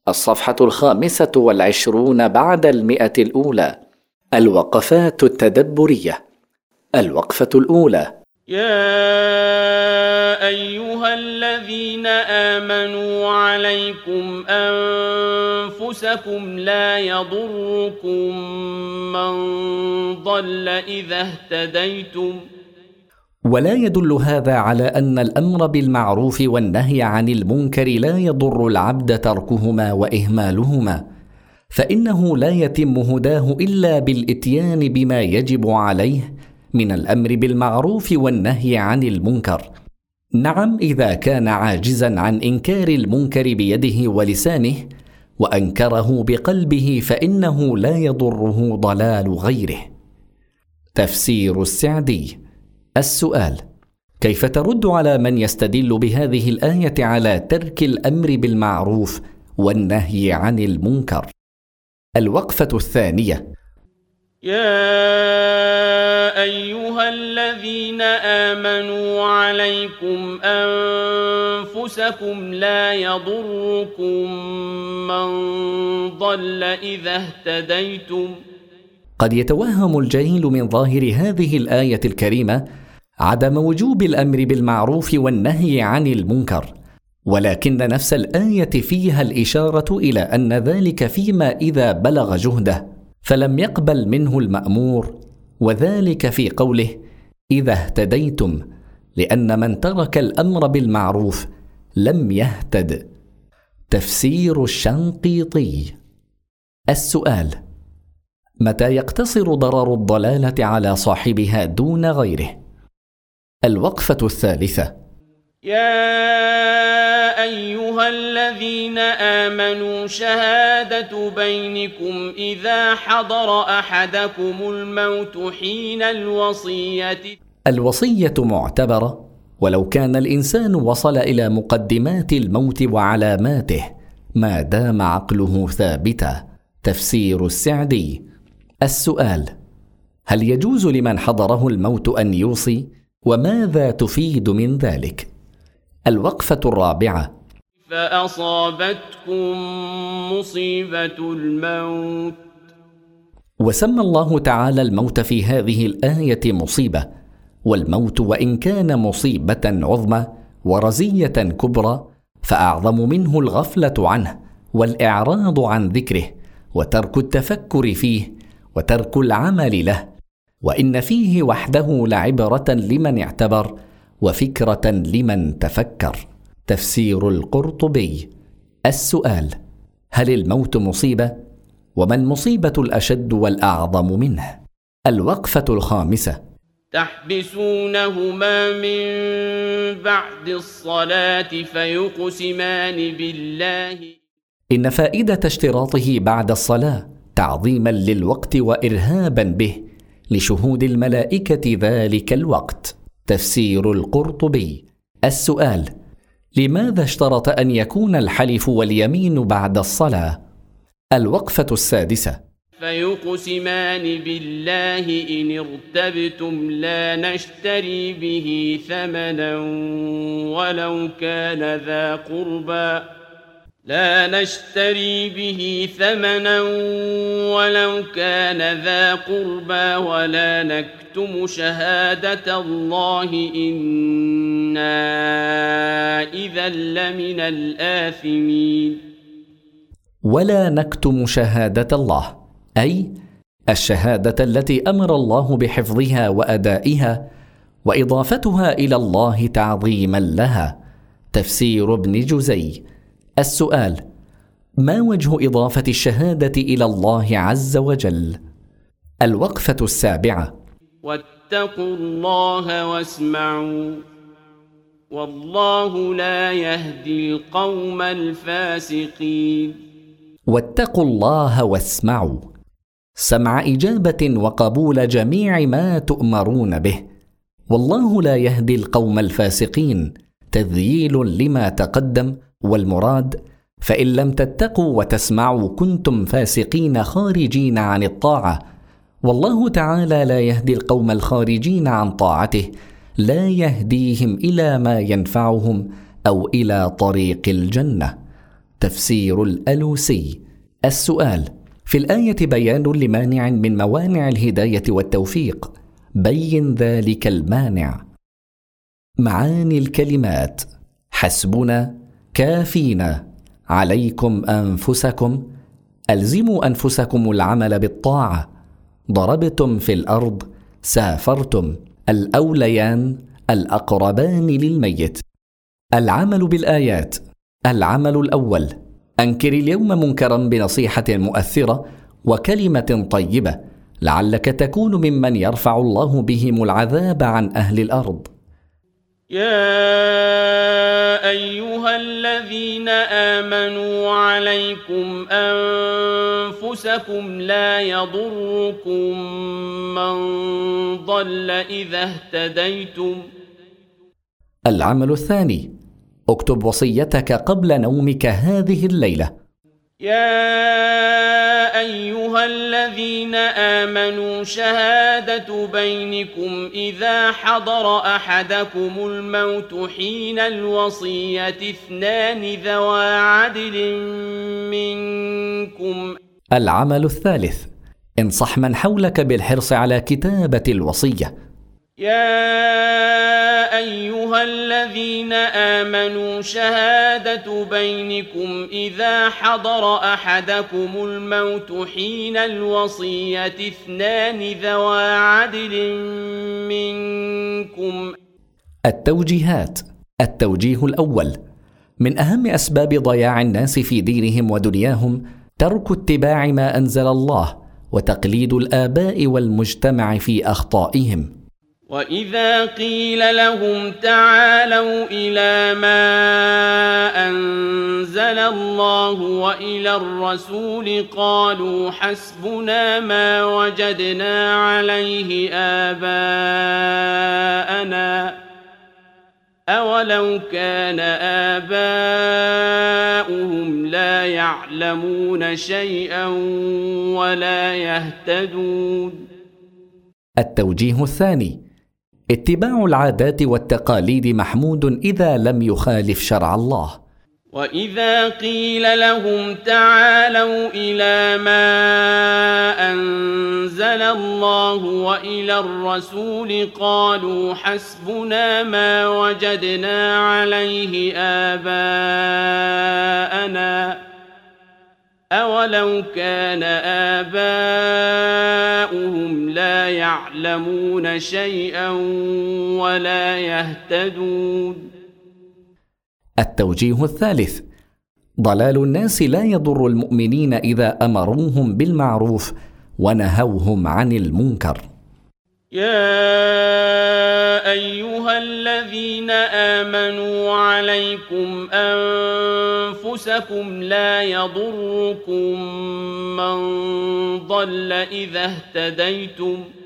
الصفحة 25 بعد 100 الأولى. الوقفات التدبرية. الوقفة الأولى: يا أيها الذين آمنوا عليكم أنفسكم لا يضركم من ضل إذا اهتديتم. ولا يدل هذا على أن الأمر بالمعروف والنهي عن المنكر لا يضر العبد تركهما وإهمالهما، فإنه لا يتم هداه إلا بالإتيان بما يجب عليه من الأمر بالمعروف والنهي عن المنكر. نعم، إذا كان عاجزا عن إنكار المنكر بيده ولسانه وأنكره بقلبه فإنه لا يضره ضلال غيره. تفسير السعدي. السؤال: كيف ترد على من يستدل بهذه الآية على ترك الأمر بالمعروف والنهي عن المنكر؟ الوقفة الثانية: يا أيها الذين آمنوا عليكم أنفسكم لا يضركم من ضل إذا اهتديتم. قد يتوهم الجاهل من ظاهر هذه الآية الكريمة عدم وجوب الأمر بالمعروف والنهي عن المنكر، ولكن نفس الآية فيها الإشارة إلى أن ذلك فيما إذا بلغ جهده فلم يقبل منه المأمور، وذلك في قوله إذا اهتديتم، لأن من ترك الأمر بالمعروف لم يهتد. تفسير الشنقيطي. السؤال: متى يقتصر ضرر الضلالة على صاحبها دون غيره؟ الوقفة الثالثة: يا أيها الذين آمنوا شهادة بينكم إذا حضر أحدكم الموت حين الوصية. الوصية معتبرة ولو كان الإنسان وصل إلى مقدمات الموت وعلاماته ما دام عقله ثابتا. تفسير السعدي. السؤال: هل يجوز لمن حضره الموت أن يوصي؟ وماذا تفيد من ذلك؟ الوقفة الرابعة: فأصابتكم مصيبة الموت. وسمى الله تعالى الموت في هذه الآية مصيبة، والموت وإن كان مصيبة عظمى ورزية كبرى فأعظم منه الغفلة عنه والإعراض عن ذكره وترك التفكر فيه وترك العمل له، وإن فيه وحده لعبرة لمن اعتبر وفكرة لمن تفكر. تفسير القرطبي. السؤال: هل الموت مصيبة؟ وما المصيبة الأشد والأعظم منه؟ الوقفة الخامسة: تحبسونهما من بعد الصلاة فيقسمان بالله. إن فائدة اشتراطه بعد الصلاة تعظيما للوقت وإرهابا به لشهود الملائكة ذلك الوقت. تفسير القرطبي. السؤال: لماذا اشترط أن يكون الحلف واليمين بعد الصلاة؟ الوقفة السادسة: فيقسمان بالله إن ارتبتم لا نشتري به ثمنا ولو كان ذا قربى. لا نشتري به ثمنا ولو كان ذا قربى ولا نكتم شهادة الله إنا إذا لمن الآثمين. ولا نكتم شهادة الله، أي الشهادة التي أمر الله بحفظها وأدائها وإضافتها إلى الله تعظيما لها. تفسير ابن جزي. السؤال: ما وجه إضافة الشهادة إلى الله عز وجل؟ الوقفة السابعة: واتقوا الله واسمعوا والله لا يهدي القوم الفاسقين. واتقوا الله واسمعوا، سمع إجابة وقبول جميع ما تؤمرون به، والله لا يهدي القوم الفاسقين تذييل لما تقدم، والمراد فإن لم تتقوا وتسمعوا كنتم فاسقين خارجين عن الطاعة، والله تعالى لا يهدي القوم الخارجين عن طاعته، لا يهديهم إلى ما ينفعهم أو إلى طريق الجنة. تفسير الألوسي. السؤال: في الآية بيان لمانع من موانع الهداية والتوفيق، بين ذلك المانع. معاني الكلمات: حسبنا، كافينا، عليكم أنفسكم، ألزموا أنفسكم العمل بالطاعة، ضربتم في الأرض، سافرتم، الأوليان، الأقربان للميت. العمل بالآيات: العمل الأول: أنكر اليوم منكرا بنصيحة مؤثرة وكلمة طيبة، لعلك تكون ممن يرفع الله بهم العذاب عن أهل الأرض. يا أيها الذين آمنوا عليكم أنفسكم لا يضركم من ضل إذا اهتديتم. العمل الثاني: اكتب وصيتك قبل نومك هذه الليلة. يا أيها الذين آمنوا شهادة بينكم إذا حضر أحدكم الموت حين الوصية 2 ذوى عدل منكم. العمل الثالث: انصح من حولك بالحرص على كتابة الوصية. يا أيها الذين آمنوا شهادة بينكم إذا حضر أحدكم الموت حين الوصية 2 ذوى عدل منكم. التوجيهات. التوجيه الأول: من أهم أسباب ضياع الناس في دينهم ودنياهم ترك اتباع ما أنزل الله وتقليد الآباء والمجتمع في أخطائهم. وإذا قيل لهم تعالوا إلى ما أنزل الله وإلى الرسول قالوا حسبنا ما وجدنا عليه آباءنا أولو كان آباؤهم لا يعلمون شيئا ولا يهتدون. التوجيه الثاني: اتباع العادات والتقاليد محمود إذا لم يخالف شرع الله. وإذا قيل لهم تعالوا إلى ما أنزل الله وإلى الرسول قالوا حسبنا ما وجدنا عليه آباءنا أولو كان آباؤهم لا يعلمون شيئا ولا يهتدون. التوجيه الثالث: ضلال الناس لا يضر المؤمنين إذا أمروهم بالمعروف ونهوهم عن المنكر. يا أيها الذين آمنوا عليكم أنفسكم لا يضركم من ضل إذا اهتديتم.